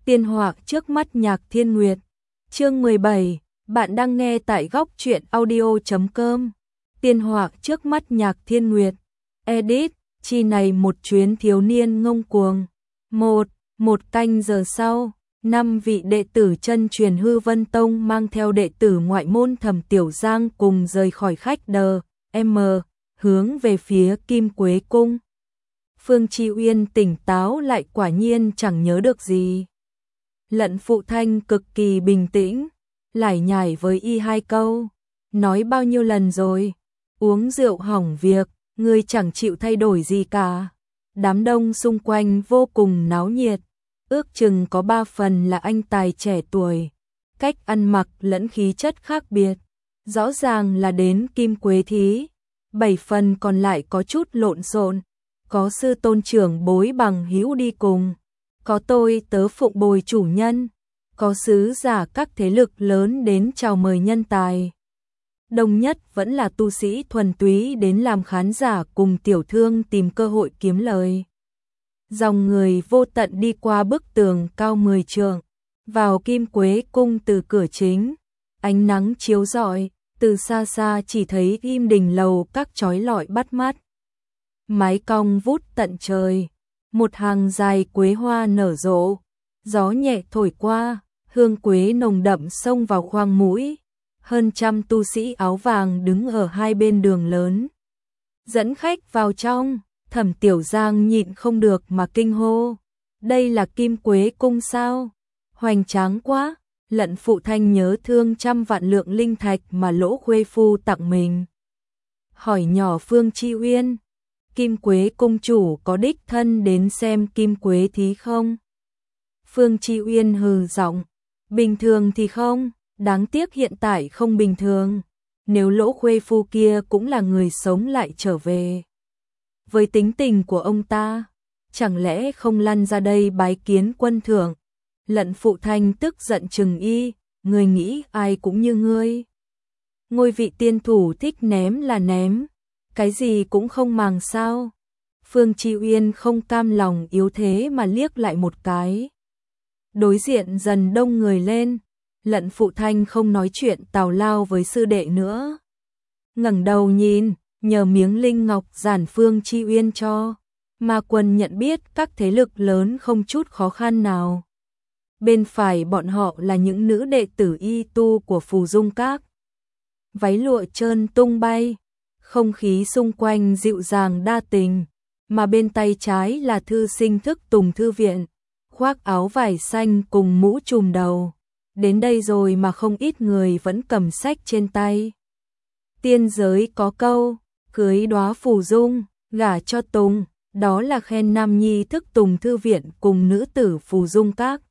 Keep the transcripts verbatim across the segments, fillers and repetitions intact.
Tiên họa trước mắt Nhạc Thiên Nguyệt. Chương mười bảy, bạn đang nghe tại góc truyện audio chấm com. Tiên họa trước mắt Nhạc Thiên Nguyệt. Edit, chi này một chuyến thiếu niên ngông cuồng. Một, một canh giờ sau, năm vị đệ tử chân truyền Hư Vân Tông mang theo đệ tử ngoại môn Thẩm Tiểu Giang cùng rời khỏi khách đờ, M, hướng về phía Kim Quế Cung. Phương Chi Uyên tỉnh táo lại quả nhiên chẳng nhớ được gì. Lận Phụ Thanh cực kỳ bình tĩnh, lải nhải với y hai câu, nói bao nhiêu lần rồi, uống rượu hỏng việc, ngươi chẳng chịu thay đổi gì cả. Đám đông xung quanh vô cùng náo nhiệt, ước chừng có ba phần là anh tài trẻ tuổi, cách ăn mặc lẫn khí chất khác biệt, rõ ràng là đến Kim Quế thí, bảy phần còn lại có chút lộn xộn, có sư tôn trưởng bối bằng hữu đi cùng, có tôi tớ phụng bồi chủ nhân, có sứ giả các thế lực lớn đến chào mời nhân tài. Đông nhất vẫn là tu sĩ thuần túy đến làm khán giả cùng tiểu thương tìm cơ hội kiếm lời. Dòng người vô tận đi qua bức tường cao mười trượng, vào Kim Quế Cung từ cửa chính, ánh nắng chiếu rọi, từ xa xa chỉ thấy im đình lầu các chói lọi bắt mắt. Mái cong vút tận trời, một hàng dài quế hoa nở rộ, gió nhẹ thổi qua, hương quế nồng đậm xông vào khoang mũi. Hơn trăm tu sĩ áo vàng đứng ở hai bên đường lớn, dẫn khách vào trong. Thẩm Tiểu Giang nhịn không được mà kinh hô, đây là Kim Quế Cung sao? Hoành tráng quá. Lận Phụ Thanh nhớ thương trăm vạn lượng linh thạch mà Lỗ Khuê Phu tặng mình, hỏi nhỏ Phương Chi Uyên, Kim Quế Cung chủ có đích thân đến xem Kim Quế thí không? Phương Chi Uyên hừ giọng, bình thường thì không, đáng tiếc hiện tại không bình thường, nếu Lỗ Khuê Phu kia cũng là người sống lại trở về. Với tính tình của ông ta, chẳng lẽ không lăn ra đây bái kiến quân thượng? Lận Phụ Thanh tức giận trừng y, ngươi nghĩ ai cũng như ngươi. Ngôi vị tiên thủ thích ném là ném, cái gì cũng không màng sao? Phương Chi Uyên không cam lòng yếu thế mà liếc lại một cái. Đối diện dần đông người lên, Lận Phụ Thanh không nói chuyện tào lao với sư đệ nữa. Ngẩng đầu nhìn, nhờ miếng linh ngọc giản Phương Chi Uyên cho, Ma Quân nhận biết các thế lực lớn không chút khó khăn nào. Bên phải bọn họ là những nữ đệ tử y tu của Phù Dung Các. Váy lụa trơn tung bay, không khí xung quanh dịu dàng đa tình, mà bên tay trái là thư sinh thức tùng thư viện, khoác áo vải xanh cùng mũ trùm đầu. Đến đây rồi mà không ít người vẫn cầm sách trên tay. Tiên giới có câu, cưới đóa Phù Dung, gả cho Tùng, đó là khen nam nhi thức tùng thư viện cùng nữ tử Phù Dung Các.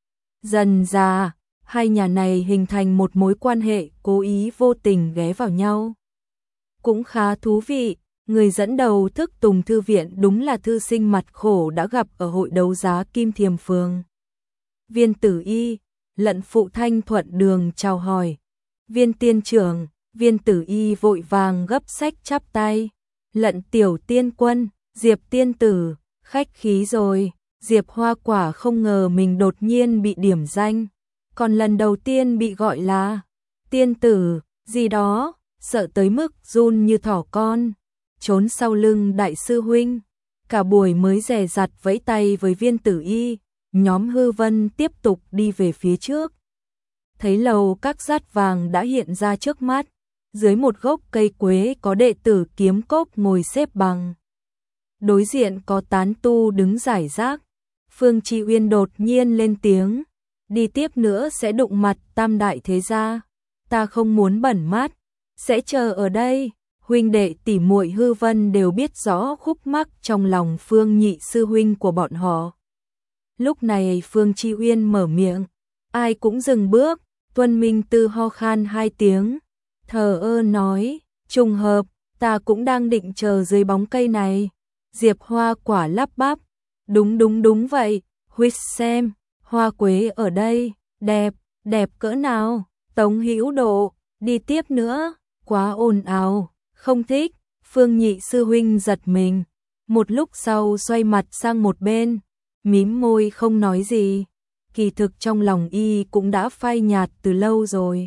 Dần dà, hai nhà này hình thành một mối quan hệ cố ý vô tình ghé vào nhau. Cũng khá thú vị, người dẫn đầu thức tùng thư viện đúng là thư sinh mặt khổ đã gặp ở hội đấu giá Kim Thiềm Phường. Viên Tử Y, Lận Phụ Thanh thuận đường chào hỏi. Viên tiên trưởng, Viên Tử Y vội vàng gấp sách chắp tay. Lận tiểu tiên quân, Diệp tiên tử, khách khí rồi. Diệp Hoa quả không ngờ mình đột nhiên bị điểm danh, còn lần đầu tiên bị gọi là tiên tử, gì đó, sợ tới mức run như thỏ con, trốn sau lưng đại sư huynh. Cả buổi mới dè dặt vẫy tay với Viên Tử Y, nhóm Hư Vân tiếp tục đi về phía trước. Thấy lầu các dát vàng đã hiện ra trước mắt, dưới một gốc cây quế có đệ tử Kiếm Cốc ngồi xếp bằng. Đối diện có tán tu đứng rải rác. Phương Chi Uyên đột nhiên lên tiếng, đi tiếp nữa sẽ đụng mặt tam đại thế gia, ta không muốn bẩn mắt, sẽ chờ ở đây. Huynh đệ tỷ muội Hư Vân đều biết rõ khúc mắc trong lòng Phương nhị sư huynh của bọn họ. Lúc này Phương Chi Uyên mở miệng, ai cũng dừng bước. Tuân Minh Tư ho khan hai tiếng, thờ ơ nói, trùng hợp, ta cũng đang định chờ dưới bóng cây này. Diệp Hoa quả lắp bắp, đúng đúng đúng vậy, huýt xem, hoa quế ở đây, đẹp, đẹp cỡ nào? Tống Hữu Độ, đi tiếp nữa, quá ồn ào, không thích. Phương nhị sư huynh giật mình, một lúc sau xoay mặt sang một bên, mím môi không nói gì. kỳ thực trong lòng y cũng đã phai nhạt từ lâu rồi.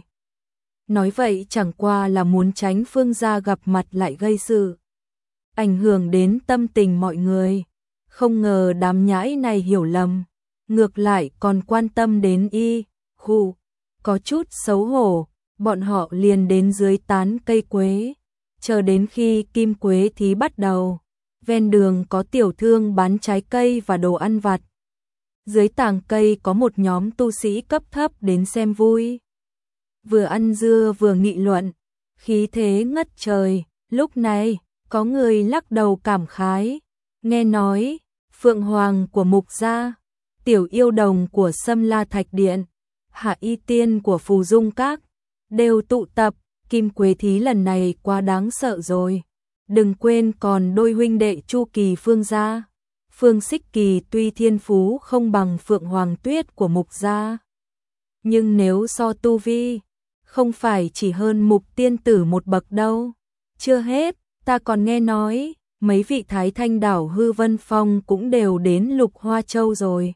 Nói vậy chẳng qua là muốn tránh Phương gia gặp mặt lại gây sự, ảnh hưởng đến tâm tình mọi người. Không ngờ đám nhãi này hiểu lầm, ngược lại còn quan tâm đến y. Khu, có chút xấu hổ, bọn họ liền đến dưới tán cây quế, chờ đến khi kim quế thí bắt đầu. Ven đường có tiểu thương bán trái cây và đồ ăn vặt. Dưới tàng cây có một nhóm tu sĩ cấp thấp đến xem vui. Vừa ăn dưa vừa nghị luận, khí thế ngất trời. Lúc này, có người lắc đầu cảm khái. Nghe nói, Phượng Hoàng của Mục gia, Tiểu Yêu Đồng của Sâm La Thạch Điện, Hạ Y Tiên của Phù Dung Các, đều tụ tập. Kim Quế Thí lần này quá đáng sợ rồi. Đừng quên còn đôi huynh đệ Chu Kỳ Phương gia. Phương Xích Kỳ tuy thiên phú không bằng Phượng Hoàng Tuyết của Mục gia, nhưng nếu so tu vi, không phải chỉ hơn Mục tiên tử một bậc đâu. Chưa hết, ta còn nghe nói, mấy vị Thái Thanh Đảo Hư Vân Phong cũng đều đến Lục Hoa Châu rồi.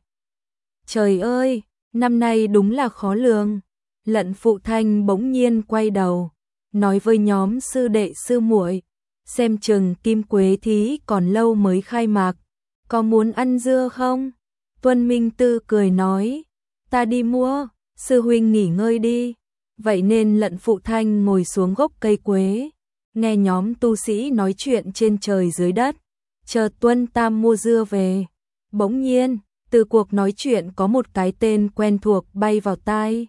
Trời ơi, năm nay đúng là khó lường. Lận Phụ Thanh bỗng nhiên quay đầu, nói với nhóm sư đệ sư muội, xem chừng Kim Quế Thí còn lâu mới khai mạc, có muốn ăn dưa không? Tuân Minh Tư cười nói, ta đi mua, sư huynh nghỉ ngơi đi. Vậy nên Lận Phụ Thanh ngồi xuống gốc cây quế, nghe nhóm tu sĩ nói chuyện trên trời dưới đất, chờ Tuân Tam mua dưa về. Bỗng nhiên, từ cuộc nói chuyện có một cái tên quen thuộc bay vào tai.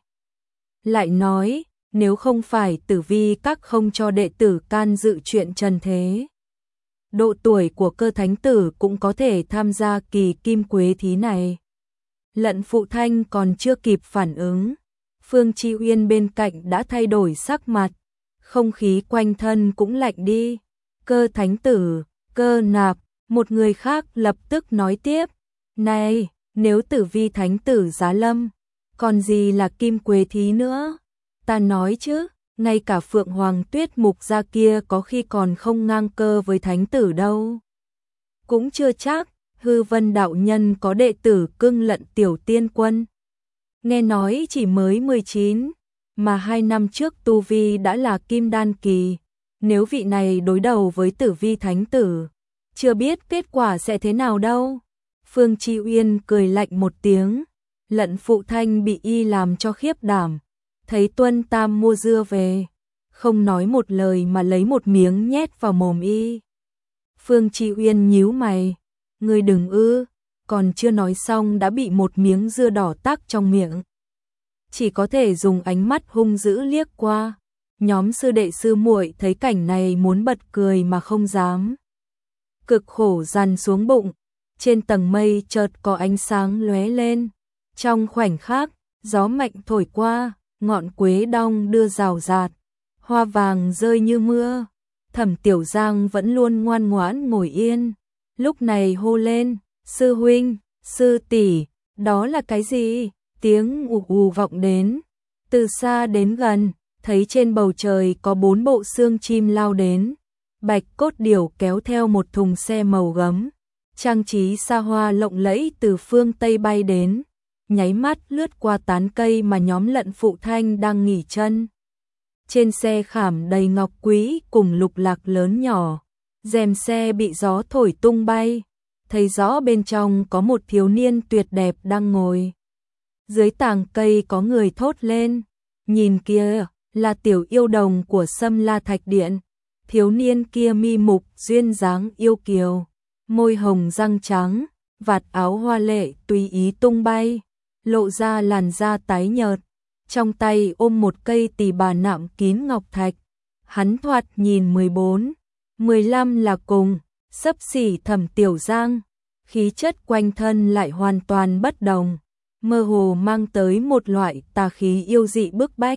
Lại nói, nếu không phải Tử Vi các không cho đệ tử can dự chuyện trần thế, độ tuổi của Cơ Thánh tử cũng có thể tham gia kỳ Kim Quế Thí này. Lận Phụ Thanh còn chưa kịp phản ứng, Phương Chi Uyên bên cạnh đã thay đổi sắc mặt, không khí quanh thân cũng lạnh đi. Cơ Thánh tử, Cơ Nạp, một người khác lập tức nói tiếp, này, nếu Tử Vi Thánh tử giá lâm, còn gì là Kim Quế Thí nữa? Ta nói chứ, ngay cả Phượng Hoàng Tuyết Mục gia kia có khi còn không ngang cơ với Thánh tử đâu. Cũng chưa chắc. Hư Vân đạo nhân có đệ tử cưng Lận Tiểu Tiên Quân, nghe nói chỉ mới mười chín, mà hai năm trước tu vi đã là Kim Đan kỳ. Nếu vị này đối đầu với Tử Vi Thánh tử, chưa biết kết quả sẽ thế nào đâu. Phương Chi Uyên cười lạnh một tiếng. Lận Phụ Thanh bị y làm cho khiếp đảm, thấy Tuân Tam mua dưa về, không nói một lời mà lấy một miếng nhét vào mồm y. Phương Chi Uyên nhíu mày, ngươi đừng ư, còn chưa nói xong đã bị một miếng dưa đỏ tắc trong miệng. Chỉ có thể dùng ánh mắt hung dữ liếc qua. Nhóm sư đệ sư muội thấy cảnh này muốn bật cười mà không dám. Cực khổ dằn xuống bụng, trên tầng mây chợt có ánh sáng lóe lên. Trong khoảnh khắc, gió mạnh thổi qua, ngọn quế đong đưa rào rạt, hoa vàng rơi như mưa. Thẩm Tiểu Giang vẫn luôn ngoan ngoãn ngồi yên, lúc này hô lên, sư huynh, sư tỷ, đó là cái gì? Tiếng ù ù vọng đến, từ xa đến gần, thấy trên bầu trời có bốn bộ xương chim lao đến. Bạch Cốt Điểu kéo theo một thùng xe màu gấm, trang trí xa hoa lộng lẫy từ phương Tây bay đến, nháy mắt lướt qua tán cây mà nhóm Lận Phụ Thanh đang nghỉ chân. Trên xe khảm đầy ngọc quý cùng lục lạc lớn nhỏ, rèm xe bị gió thổi tung bay, thấy rõ bên trong có một thiếu niên tuyệt đẹp đang ngồi. Dưới tàng cây có người thốt lên, nhìn kia, là Tiểu Yêu Đồng của Sâm La Thạch Điện. Thiếu niên kia mi mục duyên dáng yêu kiều, môi hồng răng trắng, vạt áo hoa lệ tùy ý tung bay, lộ ra làn da tái nhợt, trong tay ôm một cây tỳ bà nạm kín ngọc thạch. Hắn thoạt nhìn mười bốn, mười lăm là cùng, xấp xỉ Thẩm Tiểu Giang, khí chất quanh thân lại hoàn toàn bất đồng, mơ hồ mang tới một loại tà khí yêu dị bức bách.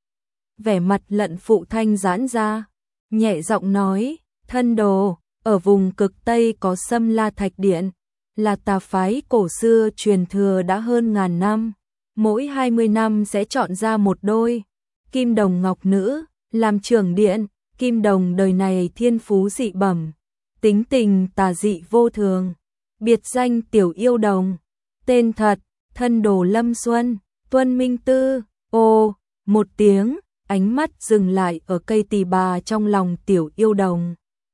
Vẻ mặt Lận Phụ Thanh giãn ra, nhẹ giọng nói, thân đồ, ở vùng cực Tây có Sâm La Thạch Điện, là tà phái cổ xưa truyền thừa đã hơn ngàn năm, mỗi hai mươi năm sẽ chọn ra một đôi kim đồng ngọc nữ làm trưởng điện. Kim đồng đời này thiên phú dị bẩm, tính tình tà dị vô thường, biệt danh Tiểu Yêu Đồng, tên thật thân đồ Lâm Xuân, Tuân Minh Tư, ô, một tiếng, ánh mắt dừng lại ở cây tỳ bà trong lòng tiểu yêu đồng.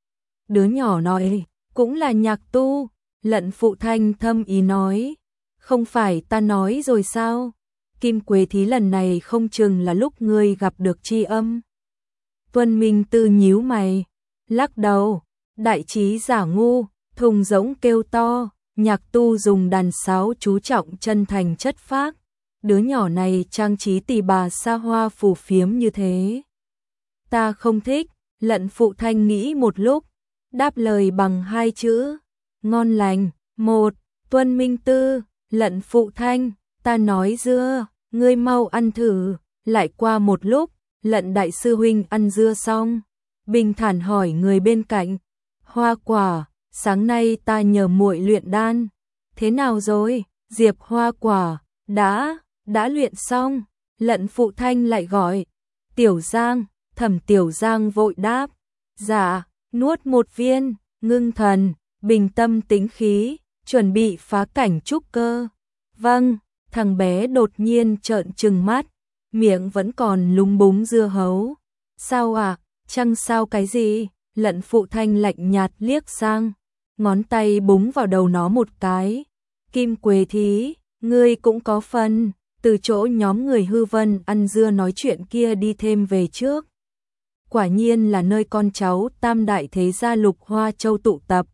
Đứa nhỏ nói, cũng là nhạc tu, Lận Phụ Thanh thâm ý nói, không phải ta nói rồi sao, Kim Quế Thí lần này không chừng là lúc ngươi gặp được tri âm. Tuân Minh Tư nhíu mày, lắc đầu, đại trí giả ngu, thùng rỗng kêu to, nhạc tu dùng đàn sáo chú trọng chân thành chất phác, đứa nhỏ này trang trí tỳ bà xa hoa phù phiếm như thế. Ta không thích, Lận Phụ Thanh nghĩ một lúc, đáp lời bằng hai chữ, ngon lành. Một, Tuân Minh Tư, Lận Phụ Thanh, ta nói dưa, ngươi mau ăn thử. Lại qua một lúc, Lận đại sư huynh ăn dưa xong, bình thản hỏi người bên cạnh, Hoa Quả, sáng nay ta nhờ muội luyện đan, thế nào rồi? Diệp Hoa Quả, đã, đã luyện xong. Lận Phụ Thanh lại gọi, Tiểu Giang. Thẩm Tiểu Giang vội đáp, dạ, nuốt một viên, ngưng thần, bình tâm tĩnh khí, chuẩn bị phá cảnh trúc cơ. Vâng. Thằng bé đột nhiên trợn trừng mắt, miệng vẫn còn lúng búng dưa hấu. Sao à, chăng sao cái gì? Lận Phụ Thanh lạnh nhạt liếc sang, ngón tay búng vào đầu nó một cái. Kim Quế Thí, ngươi cũng có phần, từ chỗ nhóm người hư vân ăn dưa nói chuyện kia đi thêm về trước. Quả nhiên là nơi con cháu tam đại thế gia Lục Hoa Châu tụ tập.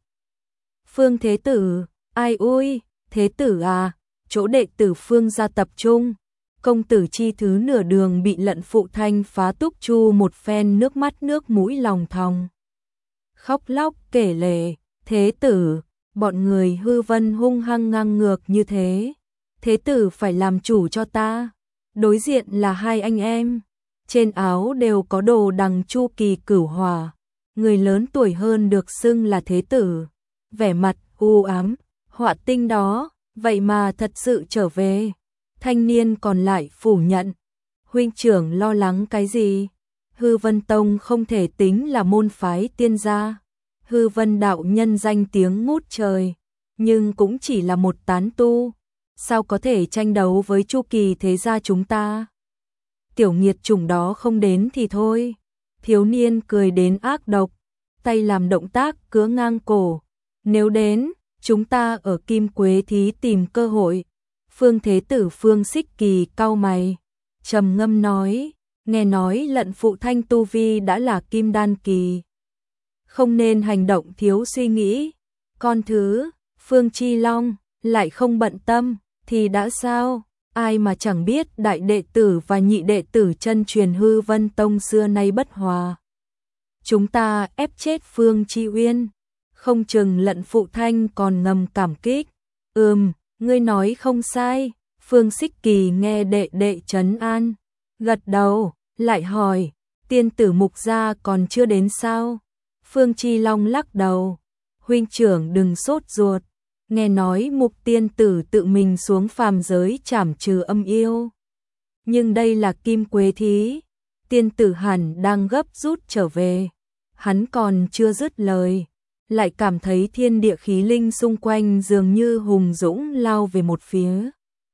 Phương Thế Tử, ai ui, Thế Tử à, chỗ đệ tử Phương gia tập trung. Công tử chi thứ nửa đường bị Lận Phụ Thanh phá túc chu một phen, nước mắt nước mũi lòng thòng. Khóc lóc kể lể, Thế Tử, bọn người hư vân hung hăng ngang ngược như thế. Thế Tử phải làm chủ cho ta. Đối diện là hai anh em, trên áo đều có đồ đằng chu kỳ cửu hỏa. Người lớn tuổi hơn được xưng là Thế Tử, vẻ mặt u ám, họa tinh đó, vậy mà thật sự trở về. Thanh niên còn lại phủ nhận, huynh trưởng lo lắng cái gì? Hư Vân Tông không thể tính là môn phái tiên gia. Hư Vân đạo nhân danh tiếng ngút trời, nhưng cũng chỉ là một tán tu, sao có thể tranh đấu với chu kỳ thế gia chúng ta? Tiểu nghiệt chủng đó không đến thì thôi. Thiếu niên cười đến ác độc, tay làm động tác cứa ngang cổ. Nếu đến, chúng ta ở Kim Quế Thí tìm cơ hội. Phương Thế Tử Phương Xích Kỳ cau mày, trầm ngâm nói, nghe nói Lận Phụ Thanh tu vi đã là kim đan kỳ, không nên hành động thiếu suy nghĩ. Con thứ, Phương Chi Long, lại không bận tâm, thì đã sao? Ai mà chẳng biết đại đệ tử và nhị đệ tử chân truyền Hư Vân Tông xưa nay bất hòa. Chúng ta ép chết Phương Chi Uyên, không chừng Lận Phụ Thanh còn ngầm cảm kích. Ừm, ngươi nói không sai. Phương Xích Kỳ nghe đệ đệ trấn an, gật đầu, lại hỏi, tiên tử Mục gia còn chưa đến sao? Phương Chi Long lắc đầu, huynh trưởng đừng sốt ruột, nghe nói Mục tiên tử tự mình xuống phàm giới trảm trừ âm yêu. Nhưng đây là Kim Quế Thí, tiên tử hẳn đang gấp rút trở về. Hắn còn chưa dứt lời, lại cảm thấy thiên địa khí linh xung quanh dường như hùng dũng lao về một phía.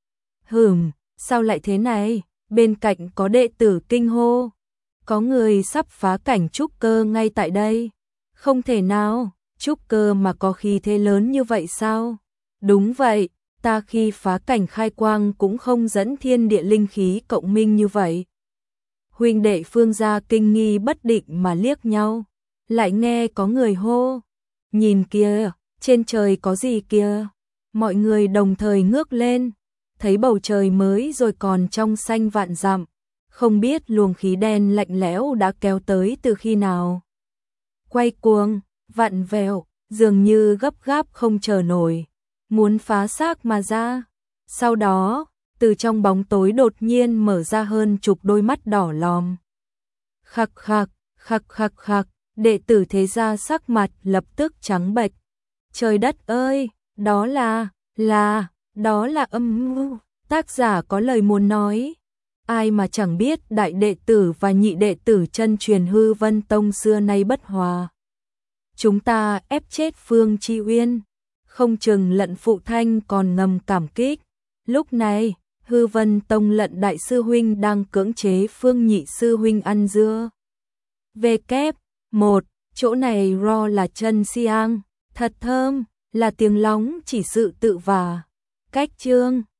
Hừm, sao lại thế này? Bên cạnh có đệ tử kinh hô, có người sắp phá cảnh trúc cơ ngay tại đây. Không thể nào, trúc cơ mà có khí thế lớn như vậy sao? Đúng vậy, ta khi phá cảnh khai quang cũng không dẫn thiên địa linh khí cộng minh như vậy. Huynh đệ Phương gia kinh nghi bất định mà liếc nhau, lại nghe có người hô, nhìn kìa, trên trời có gì kìa? Mọi người đồng thời ngước lên, thấy bầu trời mới rồi còn trong xanh vạn dặm, không biết luồng khí đen lạnh lẽo đã kéo tới từ khi nào. Quay cuồng, vặn vẹo, dường như gấp gáp không chờ nổi, muốn phá xác mà ra. Sau đó, từ trong bóng tối đột nhiên mở ra hơn chục đôi mắt đỏ lòm. Khắc khắc, khắc khắc khắc, đệ tử thế gia sắc mặt lập tức trắng bệch. Trời đất ơi, đó là, là, đó là âm mưu. Tác giả có lời muốn nói, ai mà chẳng biết đại đệ tử và nhị đệ tử chân truyền Hư Vân Tông xưa nay bất hòa. Chúng ta ép chết Phương Chi Uyên, không chừng Lận Phụ Thanh còn ngầm cảm kích. Lúc này, Hư Vân Tông lận đại sư huynh đang cưỡng chế Phương nhị sư huynh ăn dưa. Về kép, một, chỗ này ro là chân xiang, thật thơm, là tiếng lóng chỉ sự tự và cách chương.